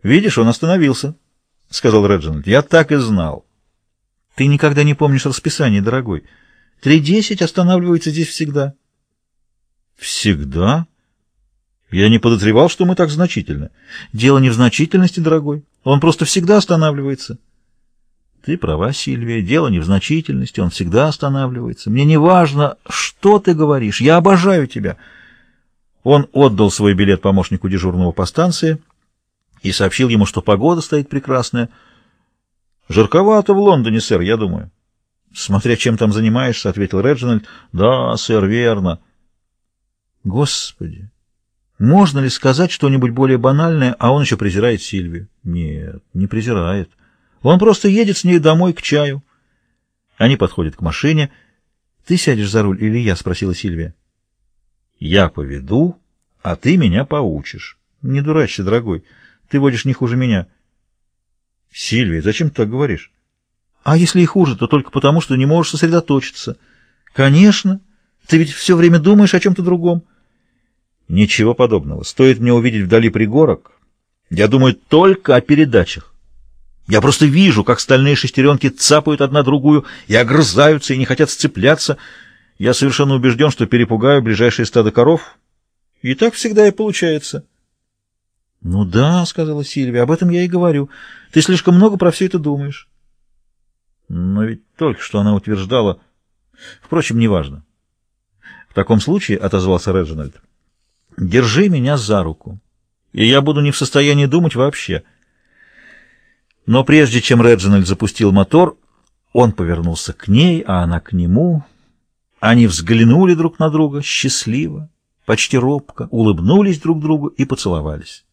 Видишь, он остановился, — сказал Реджинальд. Я так и знал. Ты никогда не помнишь расписание, дорогой. 3:10 останавливается здесь всегда. Всегда? Я не подозревал, что мы так значительны. Дело не в значительности, дорогой. Он просто всегда останавливается. Ты права, Сильвия. Дело не в значительности. Он всегда останавливается. Мне не важно, что ты говоришь. Я обожаю тебя. Он отдал свой билет помощнику дежурного по станции и сообщил ему, что погода стоит прекрасная. «Жарковато в Лондоне, сэр, я думаю». «Смотря чем там занимаешься», — ответил Реджинальд. «Да, сэр, верно». Господи, можно ли сказать что-нибудь более банальное, а он еще презирает Сильвию? Нет, не презирает. Он просто едет с ней домой к чаю. Они подходят к машине. «Ты сядешь за руль или я?» — спросила Сильвия. «Я поведу, а ты меня поучишь». «Не дурачься, дорогой, ты водишь не хуже меня». «Сильвия, зачем ты так говоришь?» «А если и хуже, то только потому, что не можешь сосредоточиться». «Конечно, ты ведь все время думаешь о чем-то другом». «Ничего подобного. Стоит мне увидеть вдали пригорок, я думаю только о передачах. Я просто вижу, как стальные шестеренки цапают одна другую и огрызаются, и не хотят сцепляться. Я совершенно убежден, что перепугаю ближайшее стадо коров. И так всегда и получается». «Ну да», — сказала Сильвия, — «об этом я и говорю. Ты слишком много про все это думаешь». Но ведь только что она утверждала... Впрочем, неважно. «В таком случае, — отозвался Реджинальд, — держи меня за руку, и я буду не в состоянии думать вообще». Но прежде чем Реджинальд запустил мотор, он повернулся к ней, а она к нему. Они взглянули друг на друга счастливо, почти робко, улыбнулись друг другу и поцеловались.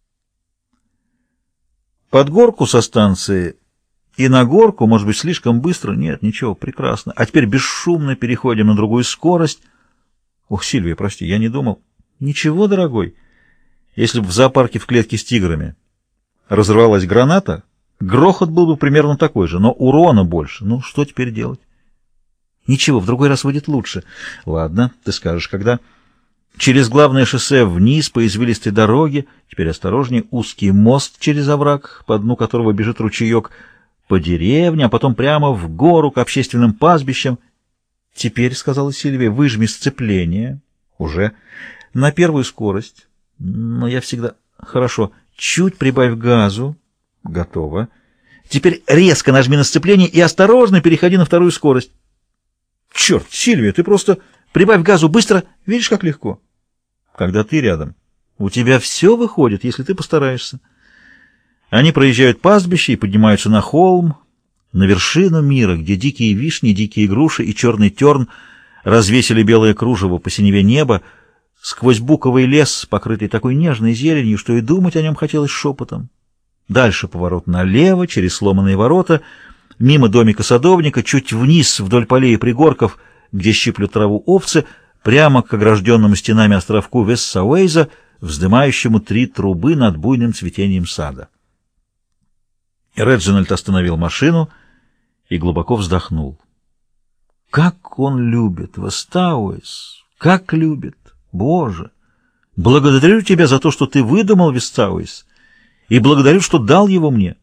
Под горку со станции и на горку, может быть, слишком быстро, нет, ничего, прекрасно. А теперь бесшумно переходим на другую скорость. Ох, Сильвия, прости, я не думал. Ничего, дорогой. Если бы в зоопарке в клетке с тиграми разорвалась граната, грохот был бы примерно такой же, но урона больше. Ну, что теперь делать? Ничего, в другой раз выйдет лучше. Ладно, ты скажешь, когда... Через главное шоссе вниз по извилистой дороге, теперь осторожнее, узкий мост через овраг, по дну которого бежит ручеек, по деревне, а потом прямо в гору к общественным пастбищам. Теперь, — сказала Сильвия, — выжми сцепление. Уже. На первую скорость. Но я всегда... Хорошо. Чуть прибавь газу. Готово. Теперь резко нажми на сцепление и осторожно переходи на вторую скорость. Черт, Сильвия, ты просто... Прибавь газу быстро. Видишь, как легко? Когда ты рядом. У тебя все выходит, если ты постараешься. Они проезжают пастбище и поднимаются на холм, на вершину мира, где дикие вишни, дикие груши и черный терн развесили белое кружево по синеве неба, сквозь буковый лес, покрытый такой нежной зеленью, что и думать о нем хотелось шепотом. Дальше поворот налево, через сломанные ворота, мимо домика садовника, чуть вниз вдоль полей и пригорков, где щиплют траву овцы, прямо к огражденному стенами островку Вессауэйза, вздымающему 3 трубы над буйным цветением сада. Реджинальд остановил машину и глубоко вздохнул. Как он любит Вестауэйз! Как любит! Боже! Благодарю тебя за то, что ты выдумал Вестауэйз, и благодарю, что дал его мне.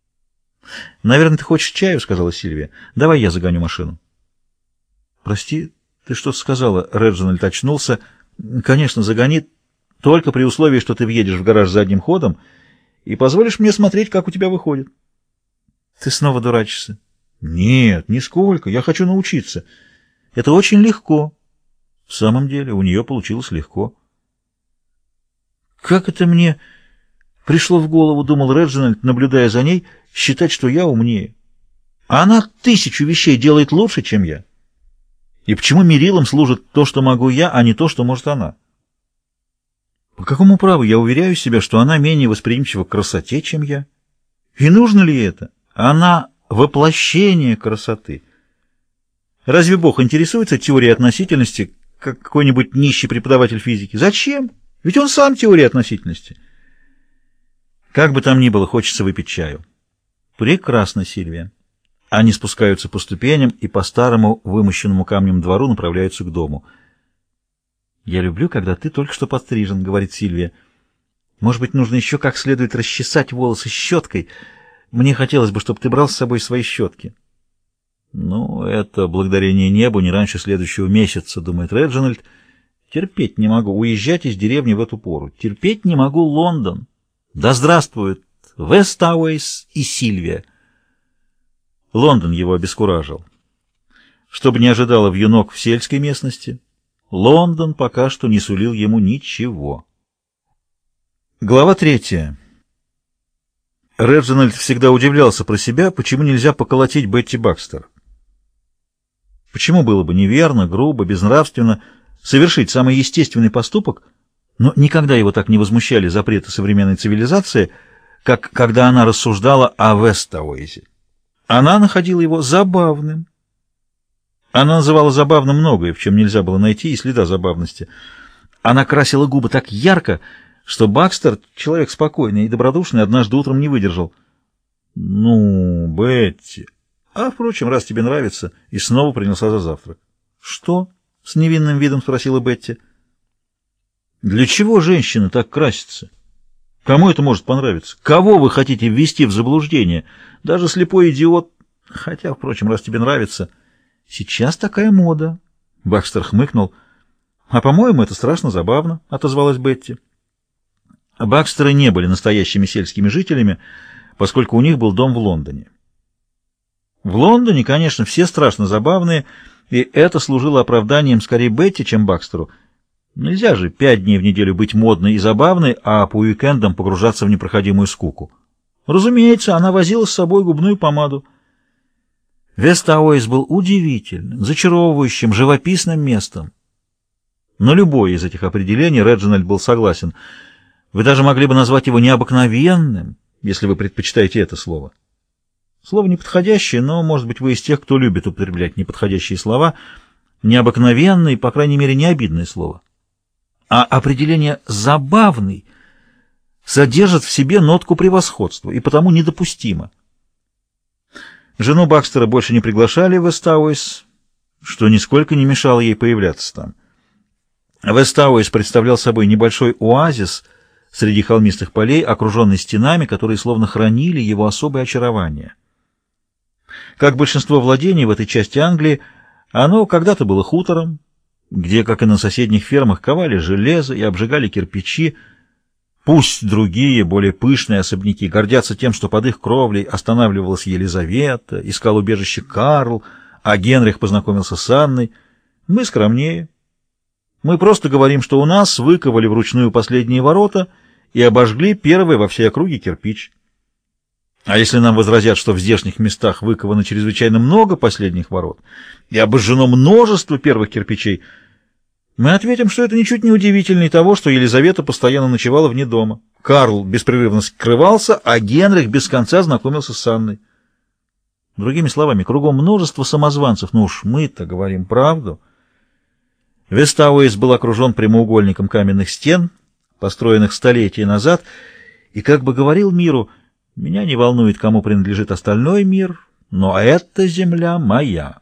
— Наверное, ты хочешь чаю, — сказала Сильвия. — Давай я загоню машину. — Прости, ты что сказала? Реджинальд очнулся. — Конечно, загони, только при условии, что ты въедешь в гараж задним ходом и позволишь мне смотреть, как у тебя выходит. — Ты снова дурачишься. — Нет, нисколько. Я хочу научиться. Это очень легко. В самом деле, у нее получилось легко. — Как это мне пришло в голову, — думал Реджинальд, наблюдая за ней, — считать, что я умнее. А она 1000 вещей делает лучше, чем я. И почему мерилом служит то, что могу я, а не то, что может она? По какому праву я уверяю себя, что она менее восприимчива к красоте, чем я? И нужно ли это? Она воплощение красоты. Разве Бог интересуется теорией относительности, как какой-нибудь нищий преподаватель физики? Зачем? Ведь он сам теория относительности. Как бы там ни было, хочется выпить чаю. Прекрасно, Сильвия. Они спускаются по ступеням и по старому вымощенному камнем двору направляются к дому. «Я люблю, когда ты только что подстрижен», — говорит Сильвия. Может быть, нужно еще как следует расчесать волосы щеткой. Мне хотелось бы, чтобы ты брал с собой свои щетки. Ну, это благодарение небу не раньше следующего месяца, думает Реджинальд. Терпеть не могу уезжать из деревни в эту пору. Терпеть не могу Лондон. Да здравствуют Вестауэйс и Сильвия. Лондон его обескуражил. Что бы ни ожидало вьюнок в сельской местности, Лондон пока что не сулил ему ничего. Глава 3. Реджинальд всегда удивлялся про себя, почему нельзя поколотить Бетти Бакстер. Почему было бы неверно, грубо, безнравственно совершить самый естественный поступок, но никогда его так не возмущали запреты современной цивилизации, как когда она рассуждала о Вестауэйзе. Она находила его забавным. Она называла забавным многое, в чем нельзя было найти и следа забавности. Она красила губы так ярко, что Бакстер, человек спокойный и добродушный, однажды утром не выдержал. «Ну, Бетти... А, впрочем, раз тебе нравится...» И снова принялся за завтрак. «Что?» — с невинным видом спросила Бетти. «Для чего женщины так красятся? Кому это может понравиться? Кого вы хотите ввести в заблуждение? Даже слепой идиот... Хотя, впрочем, раз тебе нравится...» «Сейчас такая мода», — Бакстер хмыкнул. «А, по-моему, это страшно забавно», — отозвалась Бетти. Бакстеры не были настоящими сельскими жителями, поскольку у них был дом в Лондоне. В Лондоне, конечно, все страшно забавные, и это служило оправданием скорее Бетти, чем Бакстеру. Нельзя же 5 дней в неделю быть модной и забавной, а по уикендам погружаться в непроходимую скуку. Разумеется, она возила с собой губную помаду. Вестауэйс был удивительным, зачаровывающим, живописным местом. На любое из этих определений Реджинальд был согласен. Вы даже могли бы назвать его необыкновенным, если вы предпочитаете это слово. Слово неподходящее, но, может быть, вы из тех, кто любит употреблять неподходящие слова. Необыкновенный, по крайней мере, не обидное слово. А определение «забавный» содержит в себе нотку превосходства и потому недопустимо. Жену Бакстера больше не приглашали в Вестауэйс, что нисколько не мешало ей появляться там. Вестауэйс представлял собой небольшой оазис среди холмистых полей, окруженный стенами, которые словно хранили его особое очарование. Как большинство владений в этой части Англии, оно когда-то было хутором, где, как и на соседних фермах, ковали железо и обжигали кирпичи. Пусть другие, более пышные особняки гордятся тем, что под их кровлей останавливалась Елизавета, искал убежище Карл, а Генрих познакомился с Анной. Мы скромнее. Мы просто говорим, что у нас выковали вручную последние ворота и обожгли первый во всей округе кирпич. А если нам возразят, что в здешних местах выковано чрезвычайно много последних ворот и обожжено множество первых кирпичей, мы ответим, что это ничуть не удивительнее того, что Елизавета постоянно ночевала вне дома. Карл беспрерывно скрывался, а Генрих без конца знакомился с Анной. Другими словами, кругом множество самозванцев, но уж мы-то говорим правду. Вестауэйс был окружен прямоугольником каменных стен, построенных столетия назад, и как бы говорил миру: меня не волнует, кому принадлежит остальной мир, но эта земля моя.